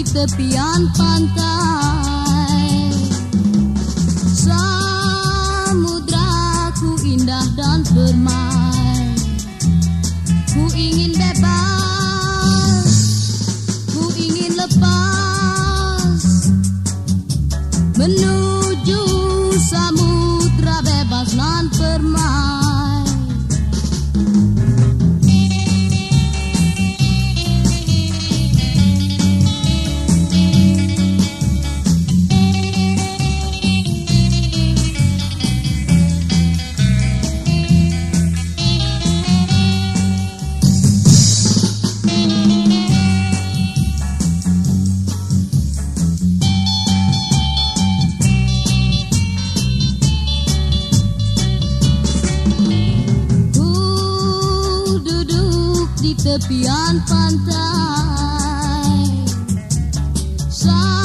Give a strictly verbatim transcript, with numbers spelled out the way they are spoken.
tepian pantai. Samudraku indah dan permai. Ku ingin bebas, ku ingin lepas, menuju samudra bebas nan permai. Di tepian pantai.